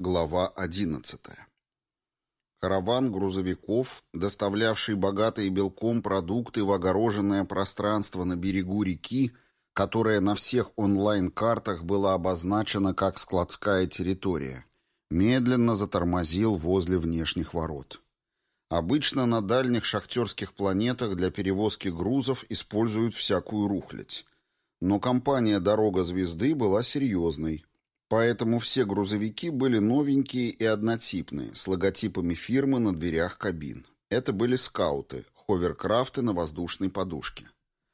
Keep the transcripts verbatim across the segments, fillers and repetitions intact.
Глава одиннадцатая. Караван грузовиков, доставлявший богатые белком продукты в огороженное пространство на берегу реки, которое на всех онлайн-картах было обозначено как складская территория, медленно затормозил возле внешних ворот. Обычно на дальних шахтерских планетах для перевозки грузов используют всякую рухлядь. Но компания «Дорога звезды» была серьезной, поэтому все грузовики были новенькие и однотипные, с логотипами фирмы на дверях кабин. Это были скауты, ховеркрафты на воздушной подушке.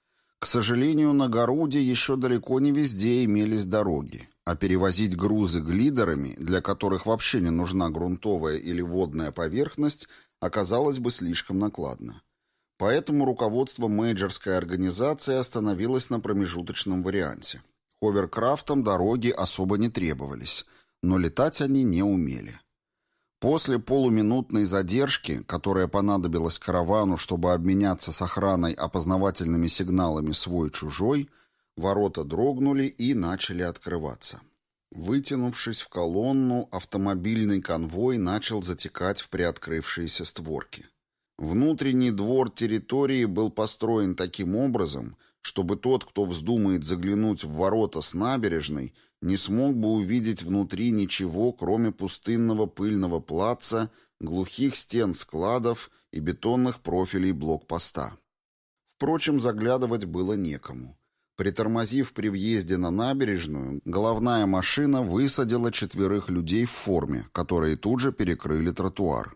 К сожалению, на Горуде еще далеко не везде имелись дороги, а перевозить грузы глидерами, для которых вообще не нужна грунтовая или водная поверхность, оказалось бы слишком накладно. Поэтому руководство мейджорской организации остановилось на промежуточном варианте. Ховеркрафтам дороги особо не требовались, но летать они не умели. После полуминутной задержки, которая понадобилась каравану, чтобы обменяться с охраной опознавательными сигналами свой-чужой, ворота дрогнули и начали открываться. Вытянувшись в колонну, автомобильный конвой начал затекать в приоткрывшиеся створки. Внутренний двор территории был построен таким образом, чтобы тот, кто вздумает заглянуть в ворота с набережной, не смог бы увидеть внутри ничего, кроме пустынного пыльного плаца, глухих стен складов и бетонных профилей блокпоста. Впрочем, заглядывать было некому. Притормозив при въезде на набережную, головная машина высадила четверых людей в форме, которые тут же перекрыли тротуар.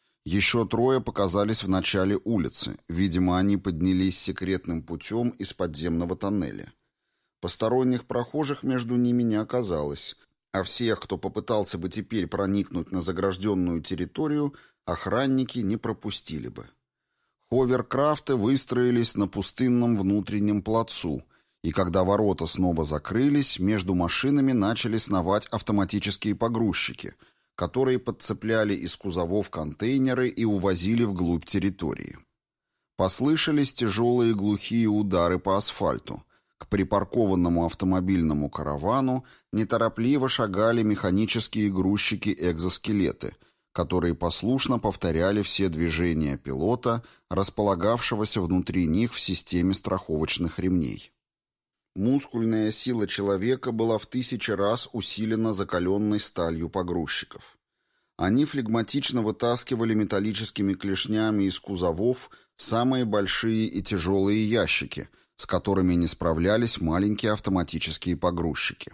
Еще трое показались в начале улицы. Видимо, они поднялись секретным путем из подземного тоннеля. Посторонних прохожих между ними не оказалось, а всех, кто попытался бы теперь проникнуть на загражденную территорию, охранники не пропустили бы. Ховеркрафты выстроились на пустынном внутреннем плацу, и когда ворота снова закрылись, между машинами начали сновать автоматические погрузчики — которые подцепляли из кузовов контейнеры и увозили вглубь территории. Послышались тяжелые глухие удары по асфальту. К припаркованному автомобильному каравану неторопливо шагали механические грузчики-экзоскелеты, которые послушно повторяли все движения пилота, располагавшегося внутри них в системе страховочных ремней. Мускульная сила человека была в тысячи раз усилена закаленной сталью погрузчиков. Они флегматично вытаскивали металлическими клешнями из кузовов самые большие и тяжелые ящики, с которыми не справлялись маленькие автоматические погрузчики.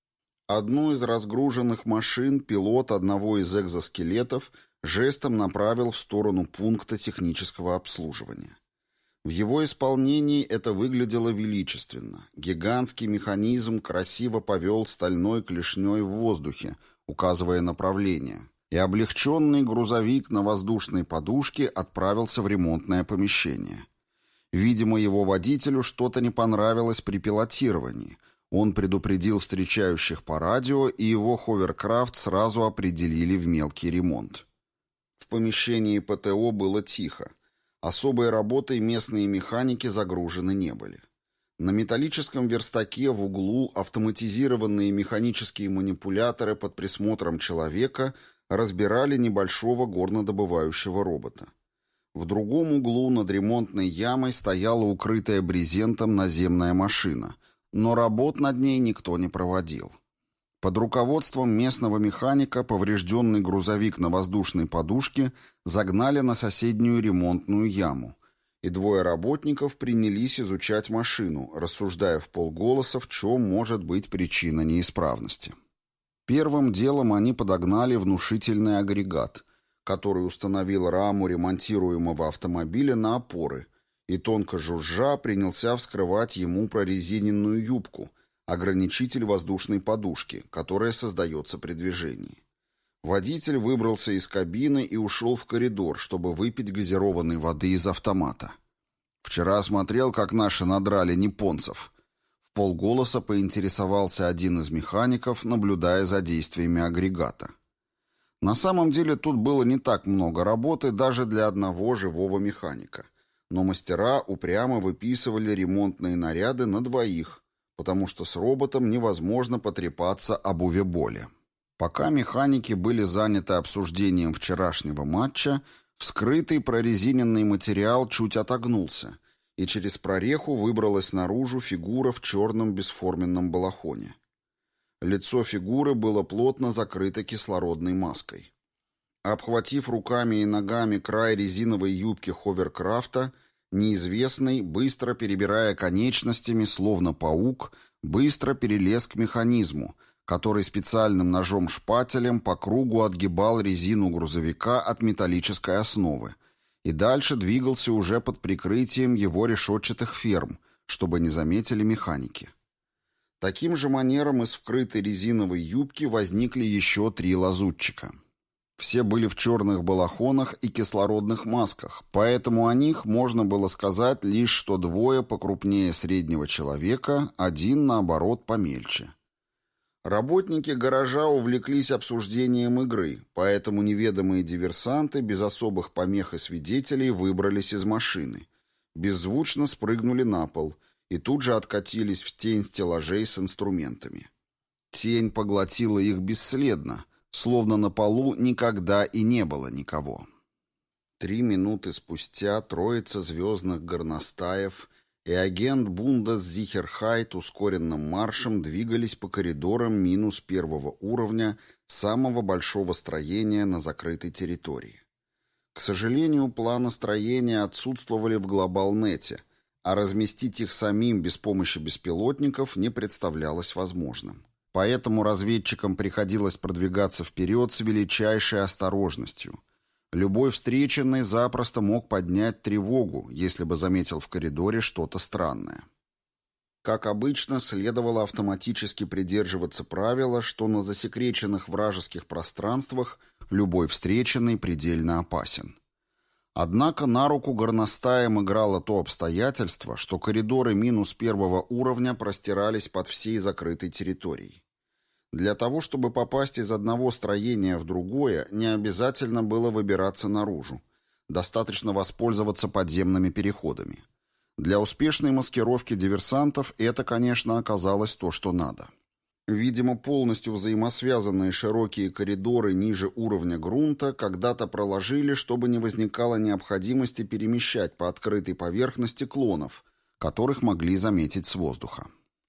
Одну из разгруженных машин пилот одного из экзоскелетов жестом направил в сторону пункта технического обслуживания. В его исполнении это выглядело величественно. Гигантский механизм красиво повел стальной клешней в воздухе, указывая направление, и облегченный грузовик на воздушной подушке отправился в ремонтное помещение. Видимо, его водителю что-то не понравилось при пилотировании. Он предупредил встречающих по радио, и его ховеркрафт сразу определили в мелкий ремонт. В помещении ПТО было тихо. Особой работой местные механики загружены не были. На металлическом верстаке в углу автоматизированные механические манипуляторы под присмотром человека разбирали небольшого горнодобывающего робота. В другом углу над ремонтной ямой стояла укрытая брезентом наземная машина, но работ над ней никто не проводил. Под руководством местного механика поврежденный грузовик на воздушной подушке загнали на соседнюю ремонтную яму, и двое работников принялись изучать машину, рассуждая вполголоса, в чем может быть причина неисправности. Первым делом они подогнали внушительный агрегат, который установил раму ремонтируемого автомобиля на опоры, и тонко жужжа принялся вскрывать ему прорезиненную юбку, ограничитель воздушной подушки, которая создается при движении. Водитель выбрался из кабины и ушел в коридор, чтобы выпить газированной воды из автомата. «Вчера смотрел, как наши надрали японцев». Вполголоса поинтересовался один из механиков, наблюдая за действиями агрегата. На самом деле тут было не так много работы даже для одного живого механика, но мастера упрямо выписывали ремонтные наряды на двоих, потому что с роботом невозможно потрепаться об увеболе. Пока механики были заняты обсуждением вчерашнего матча, вскрытый прорезиненный материал чуть отогнулся, и через прореху выбралась наружу фигура в черном бесформенном балахоне. Лицо фигуры было плотно закрыто кислородной маской. Обхватив руками и ногами край резиновой юбки ховеркрафта, неизвестный, быстро перебирая конечностями, словно паук, быстро перелез к механизму, который специальным ножом-шпателем по кругу отгибал резину грузовика от металлической основы, и дальше двигался уже под прикрытием его решетчатых ферм, чтобы не заметили механики. Таким же манером из вкрытой резиновой юбки возникли еще три лазутчика. Все были в черных балахонах и кислородных масках, поэтому о них можно было сказать лишь, что двое покрупнее среднего человека, один, наоборот, помельче. Работники гаража увлеклись обсуждением игры, поэтому неведомые диверсанты без особых помех и свидетелей выбрались из машины, беззвучно спрыгнули на пол и тут же откатились в тень стеллажей с инструментами. Тень поглотила их бесследно, словно на полу никогда и не было никого. Три минуты спустя троица звездных горностаев и агент Бундесзихерхайт ускоренным маршем двигались по коридорам минус первого уровня самого большого строения на закрытой территории. К сожалению, планы строения отсутствовали в глобалнете, а разместить их самим без помощи беспилотников не представлялось возможным. Поэтому разведчикам приходилось продвигаться вперед с величайшей осторожностью. Любой встреченный запросто мог поднять тревогу, если бы заметил в коридоре что-то странное. Как обычно, следовало автоматически придерживаться правила, что на засекреченных вражеских пространствах любой встреченный предельно опасен. Однако на руку горностаям играло то обстоятельство, что коридоры минус первого уровня простирались под всей закрытой территорией. Для того, чтобы попасть из одного строения в другое, не обязательно было выбираться наружу. Достаточно воспользоваться подземными переходами. Для успешной маскировки диверсантов это, конечно, оказалось то, что надо. Видимо, полностью взаимосвязанные широкие коридоры ниже уровня грунта когда-то проложили, чтобы не возникало необходимости перемещать по открытой поверхности клонов, которых могли заметить с воздуха.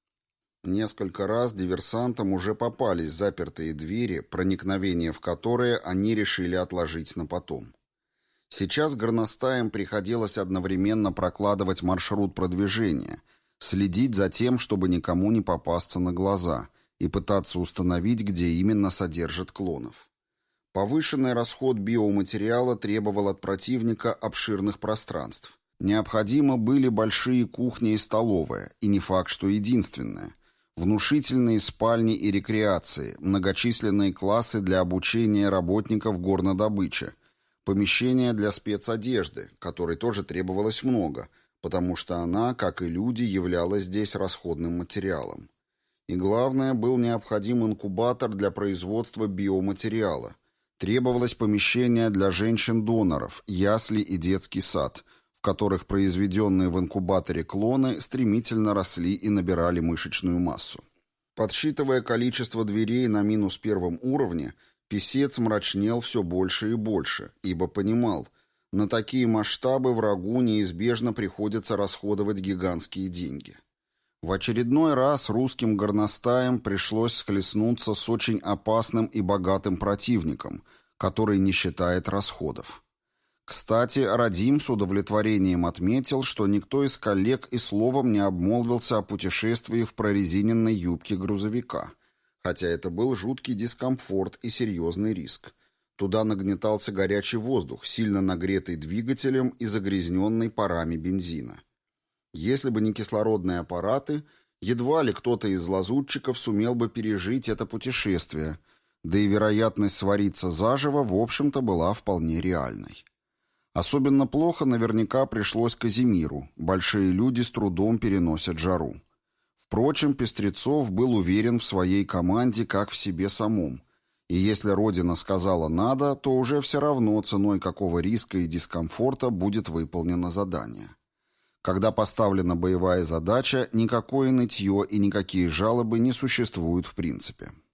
Несколько раз диверсантам уже попались запертые двери, проникновение в которые они решили отложить на потом. Сейчас горностаям приходилось одновременно прокладывать маршрут продвижения, следить за тем, чтобы никому не попасться на глаза, и пытаться установить, где именно содержат клонов. Повышенный расход биоматериала требовал от противника обширных пространств. Необходимы были большие кухни и столовая, и не факт, что единственное. Внушительные спальни и рекреации, многочисленные классы для обучения работников горнодобычи, помещения для спецодежды, которой тоже требовалось много, потому что она, как и люди, являлась здесь расходным материалом. И главное, был необходим инкубатор для производства биоматериала. Требовалось помещение для женщин-доноров, ясли и детский сад, в которых произведенные в инкубаторе клоны стремительно росли и набирали мышечную массу. Подсчитывая количество дверей на минус первом уровне, писец мрачнел все больше и больше, ибо понимал, на такие масштабы врагу неизбежно приходится расходовать гигантские деньги. В очередной раз русским горностаям пришлось схлестнуться с очень опасным и богатым противником, который не считает расходов. Кстати, Радим с удовлетворением отметил, что никто из коллег и словом не обмолвился о путешествии в прорезиненной юбке грузовика, хотя это был жуткий дискомфорт и серьезный риск. Туда нагнетался горячий воздух, сильно нагретый двигателем и загрязненный парами бензина. Если бы не кислородные аппараты, едва ли кто-то из лазутчиков сумел бы пережить это путешествие, да и вероятность свариться заживо, в общем-то, была вполне реальной. Особенно плохо наверняка пришлось Казимиру, большие люди с трудом переносят жару. Впрочем, Пестрецов был уверен в своей команде как в себе самом, и если Родина сказала «надо», то уже все равно ценой какого риска и дискомфорта будет выполнено задание. Когда поставлена боевая задача, никакое нытье и никакие жалобы не существуют в принципе.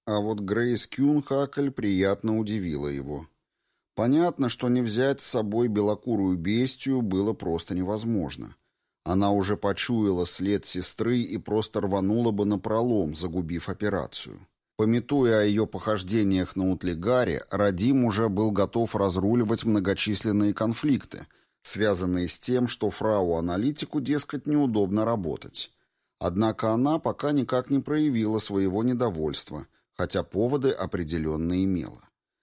А вот Грейс Кюнхакль приятно удивила его. Понятно, что не взять с собой белокурую бестию было просто невозможно. Она уже почуяла след сестры и просто рванула бы напролом, загубив операцию. Памятуя о ее похождениях на Утлигаре, Радим уже был готов разруливать многочисленные конфликты, связанные с тем, что фрау-аналитику, дескать, неудобно работать. Однако она пока никак не проявила своего недовольства, хотя поводы определенно имела.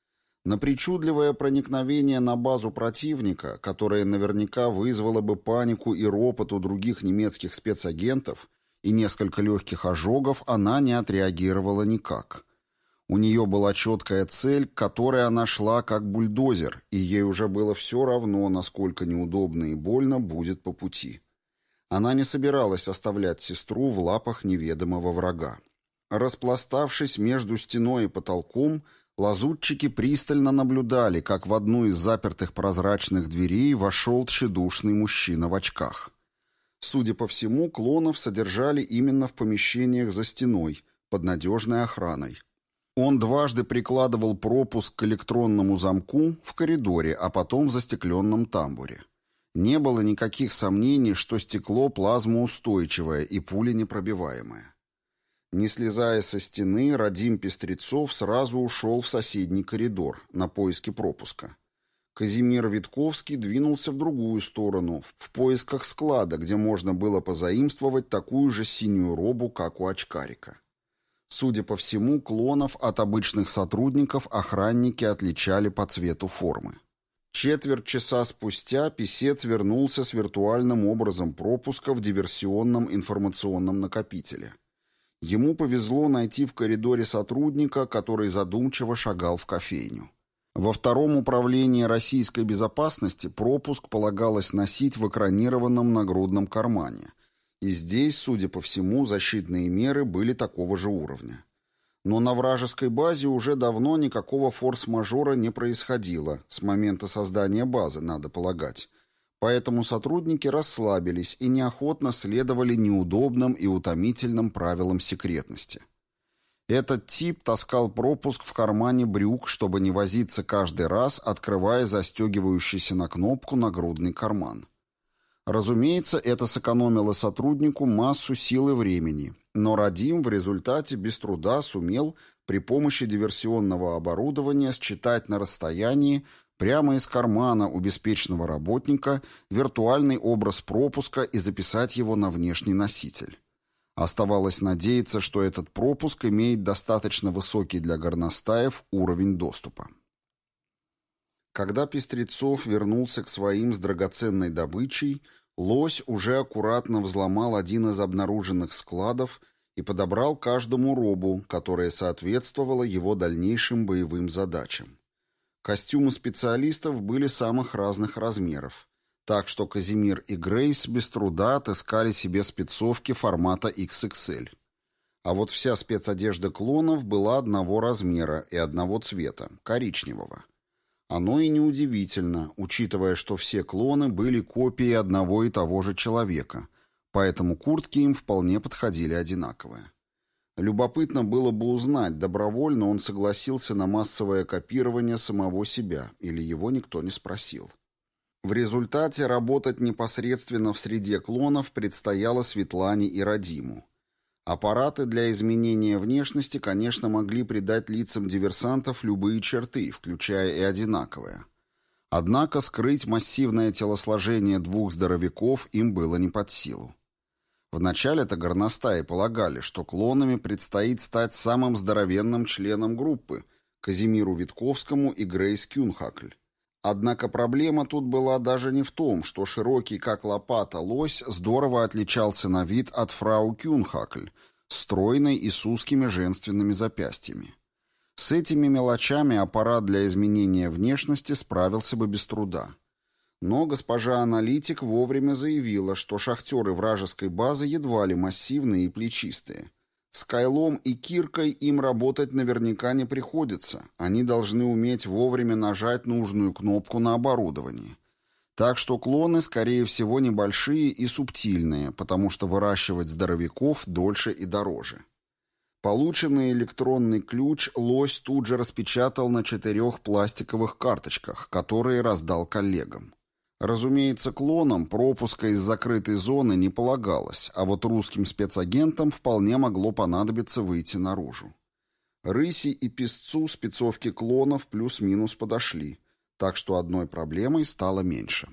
На причудливое проникновение на базу противника, которое наверняка вызвало бы панику и ропот у других немецких спецагентов и несколько легких ожогов, она не отреагировала никак. У нее была четкая цель, к которой она шла как бульдозер, и ей уже было все равно, насколько неудобно и больно будет по пути. Она не собиралась оставлять сестру в лапах неведомого врага. Распластавшись между стеной и потолком, лазутчики пристально наблюдали, как в одну из запертых прозрачных дверей вошел тщедушный мужчина в очках. Судя по всему, клонов содержали именно в помещениях за стеной, под надежной охраной. Он дважды прикладывал пропуск к электронному замку в коридоре, а потом в застекленном тамбуре. Не было никаких сомнений, что стекло плазмоустойчивое и пуленепробиваемое. Не слезая со стены, Радим Пестрецов сразу ушел в соседний коридор на поиски пропуска. Казимир Витковский двинулся в другую сторону, в поисках склада, где можно было позаимствовать такую же синюю робу, как у очкарика. Судя по всему, клонов от обычных сотрудников охранники отличали по цвету формы. Четверть часа спустя писец вернулся с виртуальным образом пропуска в диверсионном информационном накопителе. Ему повезло найти в коридоре сотрудника, который задумчиво шагал в кофейню. Во втором управлении российской безопасности пропуск полагалось носить в экранированном нагрудном кармане. И здесь, судя по всему, защитные меры были такого же уровня. Но на вражеской базе уже давно никакого форс-мажора не происходило, с момента создания базы, надо полагать. Поэтому сотрудники расслабились и неохотно следовали неудобным и утомительным правилам секретности. Этот тип таскал пропуск в кармане брюк, чтобы не возиться каждый раз, открывая застегивающийся на кнопку нагрудный карман. Разумеется, это сэкономило сотруднику массу сил и времени, но Радим в результате без труда сумел при помощи диверсионного оборудования считать на расстоянии прямо из кармана у беспечного работника виртуальный образ пропуска и записать его на внешний носитель. Оставалось надеяться, что этот пропуск имеет достаточно высокий для горностаев уровень доступа. Когда Пестрецов вернулся к своим с драгоценной добычей, лось уже аккуратно взломал один из обнаруженных складов и подобрал каждому робу, которая соответствовала его дальнейшим боевым задачам. Костюмы специалистов были самых разных размеров, так что Казимир и Грейс без труда отыскали себе спецовки формата икс икс эль. А вот вся спецодежда клонов была одного размера и одного цвета – коричневого. Оно и неудивительно, учитывая, что все клоны были копией одного и того же человека, поэтому куртки им вполне подходили одинаковые. Любопытно было бы узнать, добровольно он согласился на массовое копирование самого себя, или его никто не спросил. В результате работать непосредственно в среде клонов предстояло Светлане и Радиму. Аппараты для изменения внешности, конечно, могли придать лицам диверсантов любые черты, включая и одинаковые. Однако скрыть массивное телосложение двух здоровяков им было не под силу. Вначале-то горностаи полагали, что клонами предстоит стать самым здоровенным членом группы – Казимиру Витковскому и Грейс Кюнхакль. Однако проблема тут была даже не в том, что широкий как лопата лось здорово отличался на вид от фрау Кюнхакль, стройной и с узкими женственными запястьями. С этими мелочами аппарат для изменения внешности справился бы без труда. Но госпожа аналитик вовремя заявила, что шахтеры вражеской базы едва ли массивные и плечистые. С Кайлом и Киркой им работать наверняка не приходится, они должны уметь вовремя нажать нужную кнопку на оборудовании. Так что клоны, скорее всего, небольшие и субтильные, потому что выращивать здоровяков дольше и дороже. Полученный электронный ключ лось тут же распечатал на четырех пластиковых карточках, которые раздал коллегам. Разумеется, клонам пропуска из закрытой зоны не полагалось, а вот русским спецагентам вполне могло понадобиться выйти наружу. Рыси и песцу спецовки клонов плюс-минус подошли, так что одной проблемой стало меньше.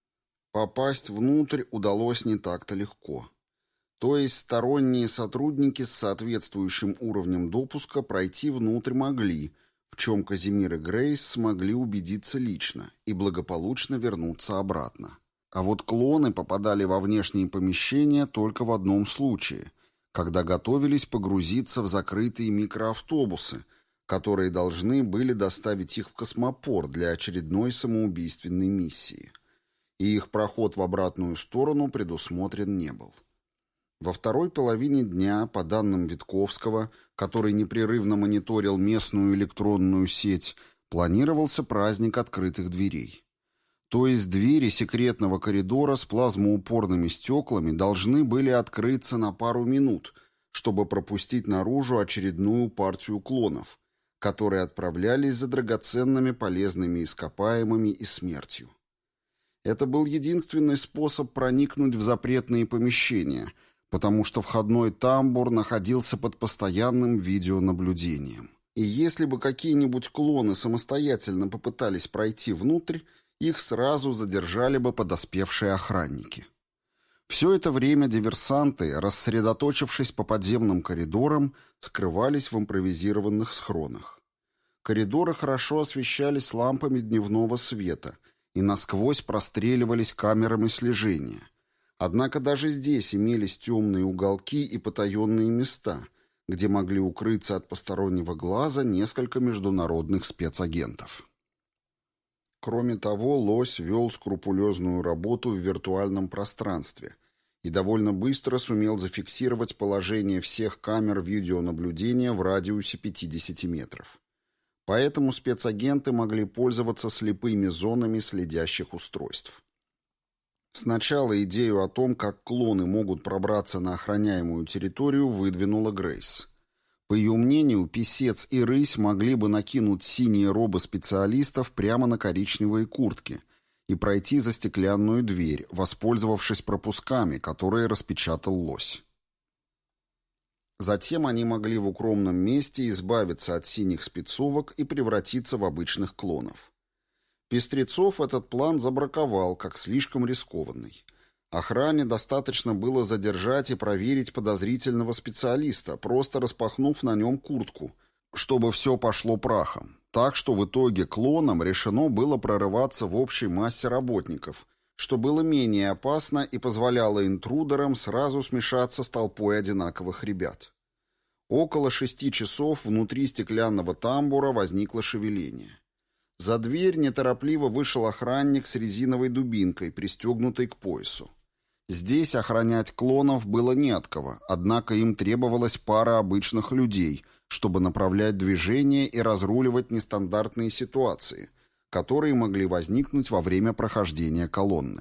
Попасть внутрь удалось не так-то легко. То есть сторонние сотрудники с соответствующим уровнем допуска пройти внутрь могли, в чем Казимир и Грейс смогли убедиться лично и благополучно вернуться обратно. А вот клоны попадали во внешние помещения только в одном случае, когда готовились погрузиться в закрытые микроавтобусы, которые должны были доставить их в космопорт для очередной самоубийственной миссии. И их проход в обратную сторону предусмотрен не был. Во второй половине дня, по данным Витковского, который непрерывно мониторил местную электронную сеть, планировался праздник открытых дверей. То есть двери секретного коридора с плазмоупорными стеклами должны были открыться на пару минут, чтобы пропустить наружу очередную партию клонов, которые отправлялись за драгоценными полезными ископаемыми и смертью. Это был единственный способ проникнуть в запретные помещения – потому что входной тамбур находился под постоянным видеонаблюдением. И если бы какие-нибудь клоны самостоятельно попытались пройти внутрь, их сразу задержали бы подоспевшие охранники. Все это время диверсанты, рассредоточившись по подземным коридорам, скрывались в импровизированных схронах. Коридоры хорошо освещались лампами дневного света и насквозь простреливались камерами слежения. Однако даже здесь имелись темные уголки и потаенные места, где могли укрыться от постороннего глаза несколько международных спецагентов. Кроме того, лось вел скрупулезную работу в виртуальном пространстве и довольно быстро сумел зафиксировать положение всех камер видеонаблюдения в радиусе пятидесяти метров. Поэтому спецагенты могли пользоваться слепыми зонами следящих устройств. Сначала идею о том, как клоны могут пробраться на охраняемую территорию, выдвинула Грейс. По ее мнению, писец и рысь могли бы накинуть синие робы специалистов прямо на коричневые куртки и пройти за стеклянную дверь, воспользовавшись пропусками, которые распечатал лось. Затем они могли в укромном месте избавиться от синих спецовок и превратиться в обычных клонов. Пестрецов этот план забраковал, как слишком рискованный. Охране достаточно было задержать и проверить подозрительного специалиста, просто распахнув на нем куртку, чтобы все пошло прахом. Так что в итоге клонам решено было прорываться в общей массе работников, что было менее опасно и позволяло интрудерам сразу смешаться с толпой одинаковых ребят. Около шести часов внутри стеклянного тамбура возникло шевеление. За дверь неторопливо вышел охранник с резиновой дубинкой, пристегнутой к поясу. Здесь охранять клонов было не от кого, однако им требовалась пара обычных людей, чтобы направлять движение и разруливать нестандартные ситуации, которые могли возникнуть во время прохождения колонны.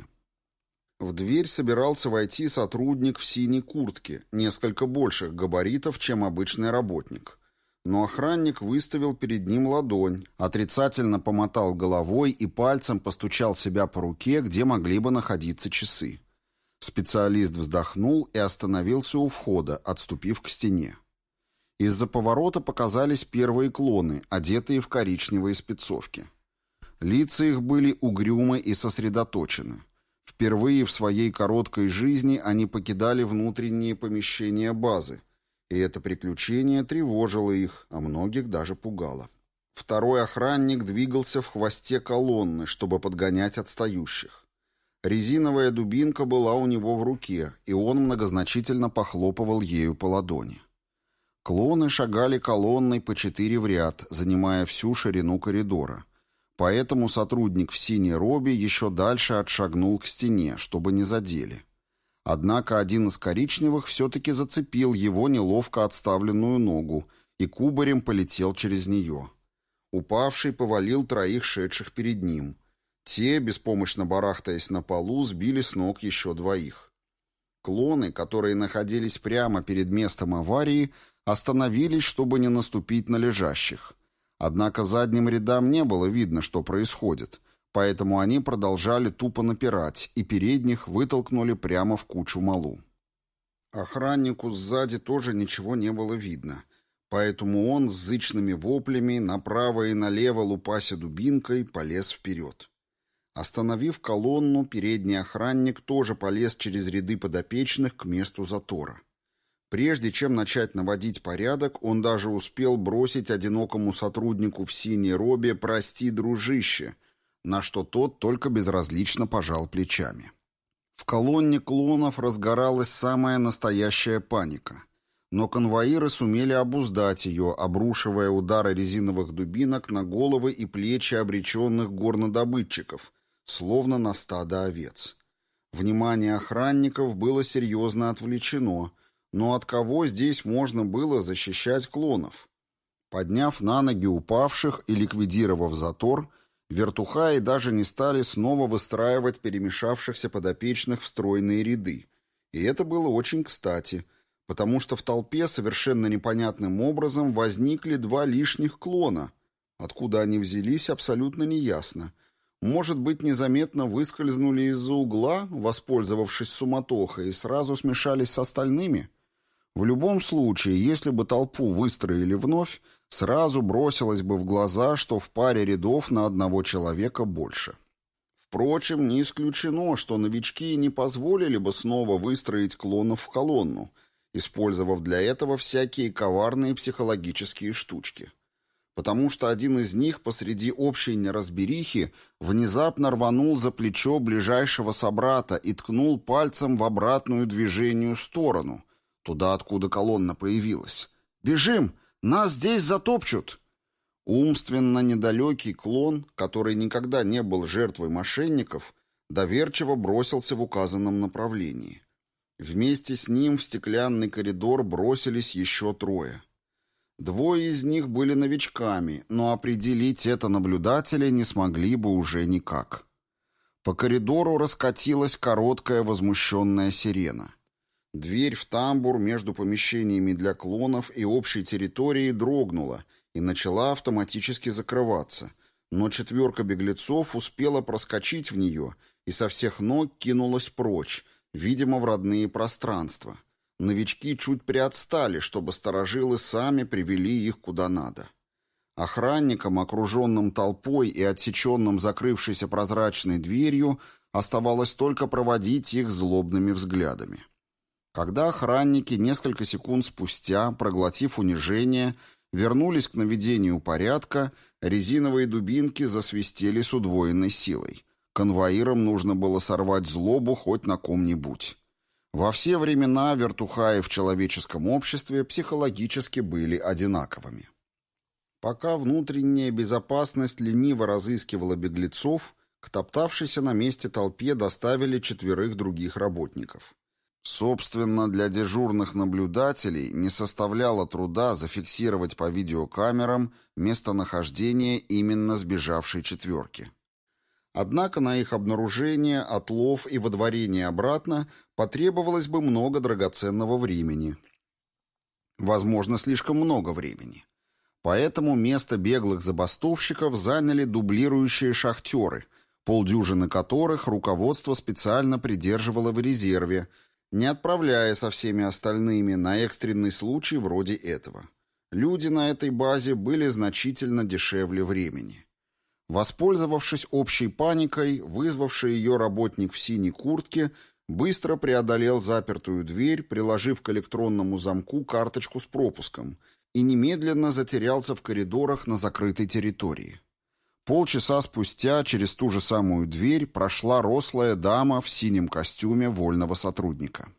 В дверь собирался войти сотрудник в синей куртке, несколько больших габаритов, чем обычный работник. Но охранник выставил перед ним ладонь, отрицательно помотал головой и пальцем постучал себя по руке, где могли бы находиться часы. Специалист вздохнул и остановился у входа, отступив к стене. Из-за поворота показались первые клоны, одетые в коричневые спецовки. Лица их были угрюмы и сосредоточены. Впервые в своей короткой жизни они покидали внутренние помещения базы, и это приключение тревожило их, а многих даже пугало. Второй охранник двигался в хвосте колонны, чтобы подгонять отстающих. Резиновая дубинка была у него в руке, и он многозначительно похлопывал ею по ладони. Клоны шагали колонной по четыре в ряд, занимая всю ширину коридора. Поэтому сотрудник в синей робе еще дальше отшагнул к стене, чтобы не задели. Однако один из коричневых все-таки зацепил его неловко отставленную ногу и кубарем полетел через нее. Упавший повалил троих шедших перед ним. Те, беспомощно барахтаясь на полу, сбили с ног еще двоих. Клоны, которые находились прямо перед местом аварии, остановились, чтобы не наступить на лежащих. Однако задним рядам не было видно, что происходит, поэтому они продолжали тупо напирать, и передних вытолкнули прямо в кучу малу. Охраннику сзади тоже ничего не было видно, поэтому он с зычными воплями направо и налево лупася дубинкой полез вперед. Остановив колонну, передний охранник тоже полез через ряды подопечных к месту затора. Прежде чем начать наводить порядок, он даже успел бросить одинокому сотруднику в синей робе «Прости, дружище», на что тот только безразлично пожал плечами. В колонне клонов разгоралась самая настоящая паника, но конвоиры сумели обуздать ее, обрушивая удары резиновых дубинок на головы и плечи обреченных горнодобытчиков, словно на стадо овец. Внимание охранников было серьезно отвлечено, но от кого здесь можно было защищать клонов? Подняв на ноги упавших и ликвидировав затор, вертухаи даже не стали снова выстраивать перемешавшихся подопечных в стройные ряды. И это было очень кстати, потому что в толпе совершенно непонятным образом возникли два лишних клона. Откуда они взялись, абсолютно неясно. Может быть, незаметно выскользнули из-за угла, воспользовавшись суматохой, и сразу смешались с остальными? В любом случае, если бы толпу выстроили вновь, сразу бросилось бы в глаза, что в паре рядов на одного человека больше. Впрочем, не исключено, что новички не позволили бы снова выстроить клонов в колонну, использовав для этого всякие коварные психологические штучки. Потому что один из них посреди общей неразберихи внезапно рванул за плечо ближайшего собрата и ткнул пальцем в обратную движению сторону, туда, откуда колонна появилась. «Бежим! Нас здесь затопчут!» Умственно недалекий клон, который никогда не был жертвой мошенников, доверчиво бросился в указанном направлении. Вместе с ним в стеклянный коридор бросились еще трое. Двое из них были новичками, но определить это наблюдатели не смогли бы уже никак. По коридору раскатилась короткая возмущенная сирена. Дверь в тамбур между помещениями для клонов и общей территорией дрогнула и начала автоматически закрываться, но четверка беглецов успела проскочить в нее и со всех ног кинулась прочь, видимо, в родные пространства. Новички чуть приотстали, чтобы старожилы сами привели их куда надо. Охранникам, окруженным толпой и отсеченным закрывшейся прозрачной дверью, оставалось только проводить их злобными взглядами. Когда охранники несколько секунд спустя, проглотив унижение, вернулись к наведению порядка, резиновые дубинки засвистели с удвоенной силой. Конвоирам нужно было сорвать злобу хоть на ком-нибудь. Во все времена вертухаи в человеческом обществе психологически были одинаковыми. Пока внутренняя безопасность лениво разыскивала беглецов, к топтавшейся на месте толпе доставили четверых других работников. Собственно, для дежурных наблюдателей не составляло труда зафиксировать по видеокамерам местонахождение именно сбежавшей четверки. Однако на их обнаружение, отлов и водворение обратно потребовалось бы много драгоценного времени. Возможно, слишком много времени. Поэтому место беглых забастовщиков заняли дублирующие шахтеры, полдюжины которых руководство специально придерживало в резерве, не отправляя со всеми остальными на экстренный случай вроде этого. Люди на этой базе были значительно дешевле времени. Воспользовавшись общей паникой, вызвавший ее работник в синей куртке быстро преодолел запертую дверь, приложив к электронному замку карточку с пропуском, и немедленно затерялся в коридорах на закрытой территории. Полчаса спустя через ту же самую дверь прошла рослая дама в синем костюме вольного сотрудника.